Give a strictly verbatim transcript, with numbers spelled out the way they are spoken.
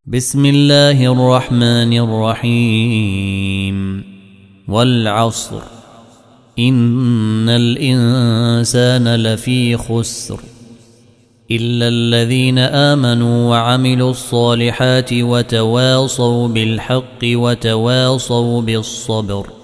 بسم الله الرحمن الرحيم والعصر إن الإنسان لفي خسر إلا الذين آمنوا وعملوا الصالحات وتواصوا بالحق وتواصوا بالصبر.